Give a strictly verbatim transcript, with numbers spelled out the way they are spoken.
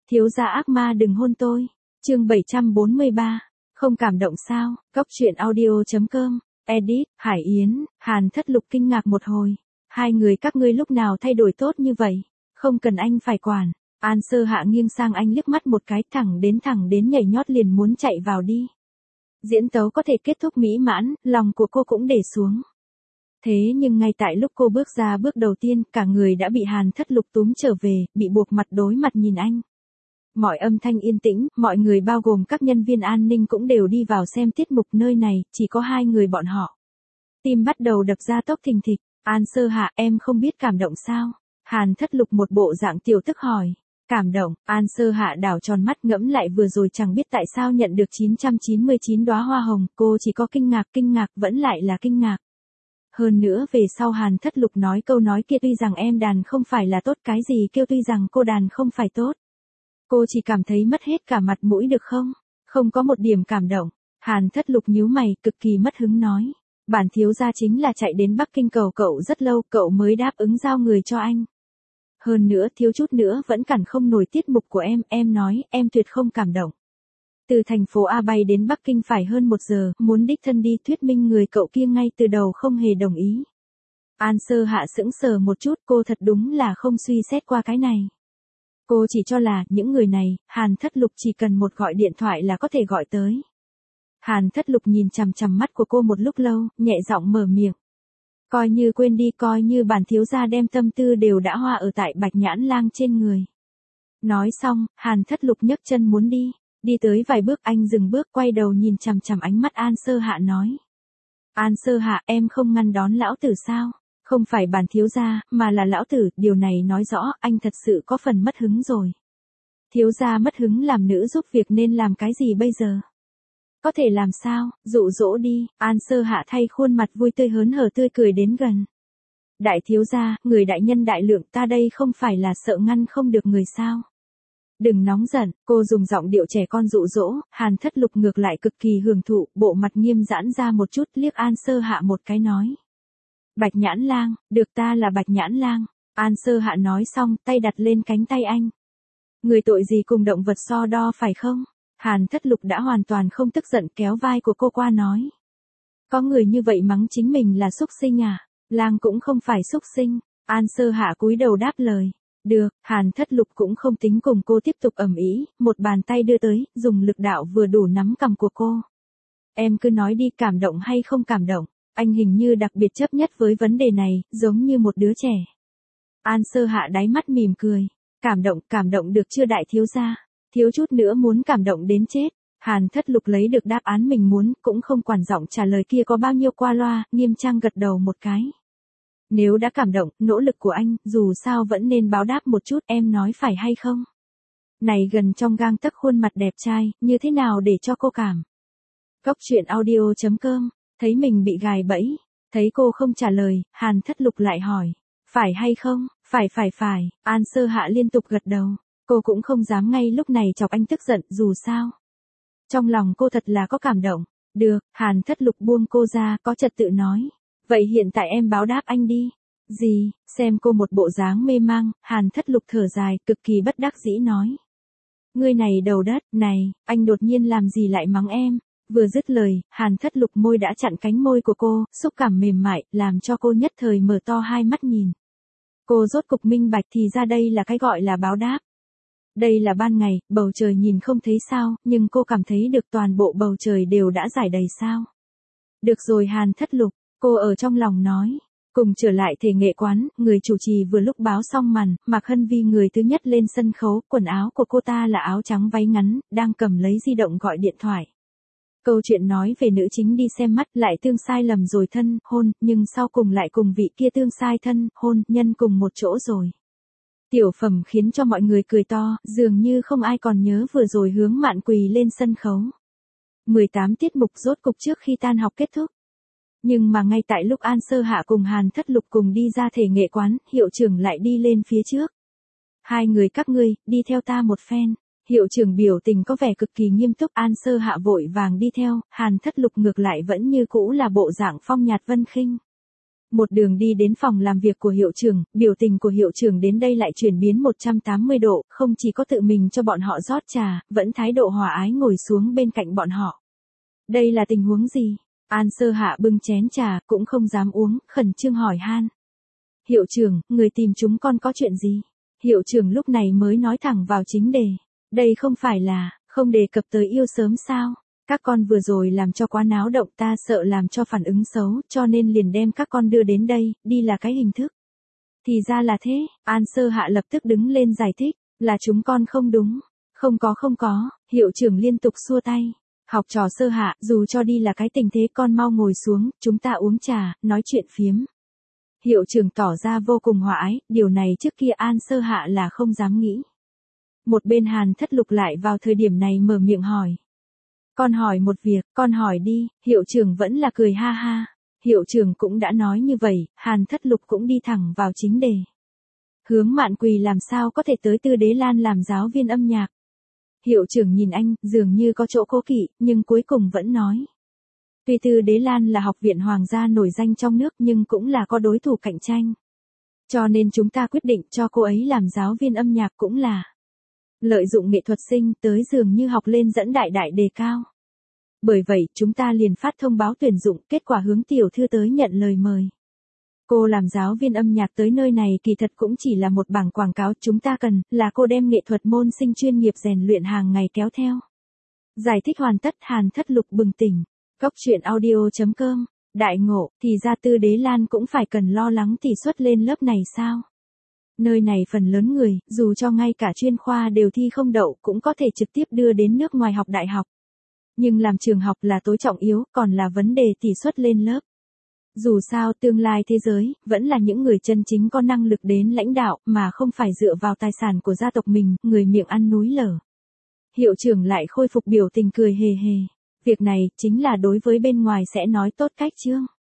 Thiếu gia ác ma đừng hôn tôi. Chương bảy trăm bốn mươi ba. Không cảm động sao? Cốc truyện audio chấm com. Edit, Hải Yến, Hàn Thất Lục kinh ngạc một hồi. Hai người các ngươi lúc nào thay đổi tốt như vậy? Không cần anh phải quản. An Sơ Hạ nghiêng sang anh liếc mắt một cái, thẳng đến thẳng đến nhảy nhót liền muốn chạy vào đi. Diễn tấu có thể kết thúc mỹ mãn, lòng của cô cũng để xuống. Thế nhưng ngay tại lúc cô bước ra bước đầu tiên, cả người đã bị Hàn Thất Lục túm trở về, bị buộc mặt đối mặt nhìn anh. Mọi âm thanh yên tĩnh, mọi người bao gồm các nhân viên an ninh cũng đều đi vào xem tiết mục nơi này, chỉ có hai người bọn họ. Tim bắt đầu đập ra tốc thình thịch. An Sơ Hạ, em không biết cảm động sao? Hàn Thất Lục một bộ dạng tiểu tức hỏi. Cảm động? An Sơ Hạ đảo tròn mắt ngẫm lại vừa rồi chẳng biết tại sao nhận được chín trăm chín mươi chín đóa hoa hồng, cô chỉ có kinh ngạc, kinh ngạc vẫn lại là kinh ngạc. Hơn nữa về sau Hàn Thất Lục nói câu nói kia, tuy rằng em đàn không phải là tốt, cái gì kêu tuy rằng cô đàn không phải tốt. Cô chỉ cảm thấy mất hết cả mặt mũi được không? Không có một điểm cảm động. Hàn Thất Lục nhíu mày, cực kỳ mất hứng nói. Bản thiếu gia chính là chạy đến Bắc Kinh cầu cậu rất lâu, cậu mới đáp ứng giao người cho anh. Hơn nữa thiếu chút nữa vẫn cản không nổi tiết mục của em, em nói, em tuyệt không cảm động. Từ thành phố A bay đến Bắc Kinh phải hơn một giờ, muốn đích thân đi thuyết minh người cậu kia ngay từ đầu không hề đồng ý. An Sơ Hạ sững sờ một chút, cô thật đúng là không suy xét qua cái này. Cô chỉ cho là, những người này, Hàn Thất Lục chỉ cần một gọi điện thoại là có thể gọi tới. Hàn Thất Lục nhìn chằm chằm mắt của cô một lúc lâu, nhẹ giọng mở miệng. Coi như quên đi, coi như bản thiếu gia đem tâm tư đều đã hoa ở tại Bạch Nhãn Lang trên người. Nói xong, Hàn Thất Lục nhấc chân muốn đi. Đi tới vài bước anh dừng bước, quay đầu nhìn chằm chằm ánh mắt An Sơ Hạ nói. An Sơ Hạ, em không ngăn đón lão tử sao? Không phải bản thiếu gia, mà là lão tử, điều này nói rõ anh thật sự có phần mất hứng rồi. Thiếu gia mất hứng làm nữ giúp việc nên làm cái gì bây giờ? Có thể làm sao, dụ dỗ đi. An Sơ Hạ thay khuôn mặt vui tươi hớn hở tươi cười đến gần. Đại thiếu gia, người đại nhân đại lượng, ta đây không phải là sợ ngăn không được người sao? Đừng nóng giận, cô dùng giọng điệu trẻ con dụ dỗ. Hàn Thất Lục ngược lại cực kỳ hưởng thụ, bộ mặt nghiêm giãn ra một chút, liếc An Sơ Hạ một cái nói. Bạch Nhãn Lang, được, ta là Bạch Nhãn Lang. An Sơ Hạ nói xong, tay đặt lên cánh tay anh. Người tội gì cùng động vật so đo phải không? Hàn Thất Lục đã hoàn toàn không tức giận, kéo vai của cô qua nói. Có người như vậy mắng chính mình là súc sinh à? Lang cũng không phải súc sinh. An Sơ Hạ cúi đầu đáp lời. Được, Hàn Thất Lục cũng không tính cùng cô tiếp tục ầm ĩ, một bàn tay đưa tới, dùng lực đạo vừa đủ nắm cằm của cô. Em cứ nói đi, cảm động hay không cảm động? Anh hình như đặc biệt chấp nhất với vấn đề này, giống như một đứa trẻ. An Sơ Hạ đáy mắt mỉm cười. Cảm động, cảm động được chưa đại thiếu gia? Thiếu chút nữa muốn cảm động đến chết. Hàn Thất Lục lấy được đáp án mình muốn, cũng không quản giọng trả lời kia có bao nhiêu qua loa, nghiêm trang gật đầu một cái. Nếu đã cảm động, nỗ lực của anh, dù sao vẫn nên báo đáp một chút, em nói phải hay không? Này gần trong gang tấc khuôn mặt đẹp trai, như thế nào để cho cô cảm? Cốc truyện audio chấm com. Thấy mình bị gài bẫy, thấy cô không trả lời, Hàn Thất Lục lại hỏi. Phải hay không? Phải phải phải. An Sơ Hạ liên tục gật đầu. Cô cũng không dám ngay lúc này chọc anh tức giận, dù sao. Trong lòng cô thật là có cảm động. Được, Hàn Thất Lục buông cô ra, có trật tự nói. Vậy hiện tại em báo đáp anh đi. Gì? Xem cô một bộ dáng mê mang, Hàn Thất Lục thở dài, cực kỳ bất đắc dĩ nói. Ngươi này đầu đất, này, anh đột nhiên làm gì lại mắng em? Vừa dứt lời, Hàn Thất Lục môi đã chặn cánh môi của cô, xúc cảm mềm mại, làm cho cô nhất thời mở to hai mắt nhìn. Cô rốt cục minh bạch thì ra đây là cái gọi là báo đáp. Đây là ban ngày, bầu trời nhìn không thấy sao, nhưng cô cảm thấy được toàn bộ bầu trời đều đã rải đầy sao. Được rồi Hàn Thất Lục, cô ở trong lòng nói. Cùng trở lại thể nghệ quán, người chủ trì vừa lúc báo xong màn, Mạc Hân Vi người thứ nhất lên sân khấu, quần áo của cô ta là áo trắng váy ngắn, đang cầm lấy di động gọi điện thoại. Câu chuyện nói về nữ chính đi xem mắt lại tương sai lầm rồi thân, hôn, nhưng sau cùng lại cùng vị kia tương sai thân, hôn, nhân cùng một chỗ rồi. Tiểu phẩm khiến cho mọi người cười to, dường như không ai còn nhớ vừa rồi Hướng Mạn quỳ lên sân khấu. mười tám tiết mục rốt cục trước khi tan học kết thúc. Nhưng mà ngay tại lúc An Sơ Hạ cùng Hàn Thất Lục cùng đi ra thể nghệ quán, hiệu trưởng lại đi lên phía trước. Hai người các ngươi, đi theo ta một phen. Hiệu trưởng biểu tình có vẻ cực kỳ nghiêm túc. An Sơ Hạ vội vàng đi theo, Hàn Thất Lục ngược lại vẫn như cũ là bộ dạng phong nhạt vân khinh. Một đường đi đến phòng làm việc của hiệu trưởng, biểu tình của hiệu trưởng đến đây lại chuyển biến một trăm tám mươi độ, không chỉ có tự mình cho bọn họ rót trà, vẫn thái độ hòa ái ngồi xuống bên cạnh bọn họ. Đây là tình huống gì? An Sơ Hạ bưng chén trà, cũng không dám uống, khẩn trương hỏi han. Hiệu trưởng, người tìm chúng con có chuyện gì? Hiệu trưởng lúc này mới nói thẳng vào chính đề. Đây không phải là, không đề cập tới yêu sớm sao? Các con vừa rồi làm cho quá náo động, ta sợ làm cho phản ứng xấu, cho nên liền đem các con đưa đến đây, đi là cái hình thức. Thì ra là thế, An Sơ Hạ lập tức đứng lên giải thích, là chúng con không đúng. Không có không có, hiệu trưởng liên tục xua tay. Học trò Sơ Hạ, dù cho đi là cái tình thế con mau ngồi xuống, chúng ta uống trà, nói chuyện phiếm. Hiệu trưởng tỏ ra vô cùng hòa ái, điều này trước kia An Sơ Hạ là không dám nghĩ. Một bên Hàn Thất Lục lại vào thời điểm này mở miệng hỏi. Con hỏi một việc, con hỏi đi, hiệu trưởng vẫn là cười ha ha. Hiệu trưởng cũng đã nói như vậy, Hàn Thất Lục cũng đi thẳng vào chính đề. Hướng Mạn Quỳ làm sao có thể tới Tư Đế Lan làm giáo viên âm nhạc? Hiệu trưởng nhìn anh, dường như có chỗ cố kỵ, nhưng cuối cùng vẫn nói. Tuy Tư Đế Lan là học viện hoàng gia nổi danh trong nước nhưng cũng là có đối thủ cạnh tranh. Cho nên chúng ta quyết định cho cô ấy làm giáo viên âm nhạc cũng là lợi dụng nghệ thuật sinh tới dường như học lên dẫn đại đại đề cao. Bởi vậy chúng ta liền phát thông báo tuyển dụng, kết quả hướng tiểu thư tới nhận lời mời. Cô làm giáo viên âm nhạc tới nơi này kỳ thật cũng chỉ là một bảng quảng cáo, chúng ta cần là cô đem nghệ thuật môn sinh chuyên nghiệp rèn luyện hàng ngày kéo theo. Giải thích hoàn tất, Hàn Thất Lục bừng tỉnh. Cốc truyện audio chấm com, đại ngộ, thì ra Tư Đế Lan cũng phải cần lo lắng tỷ suất lên lớp này sao? Nơi này phần lớn người, dù cho ngay cả chuyên khoa đều thi không đậu cũng có thể trực tiếp đưa đến nước ngoài học đại học. Nhưng làm trường học là tối trọng yếu, còn là vấn đề tỷ suất lên lớp. Dù sao tương lai thế giới, vẫn là những người chân chính có năng lực đến lãnh đạo, mà không phải dựa vào tài sản của gia tộc mình, người miệng ăn núi lở. Hiệu trưởng lại khôi phục biểu tình cười hề hề. Việc này, chính là đối với bên ngoài sẽ nói tốt cách chương.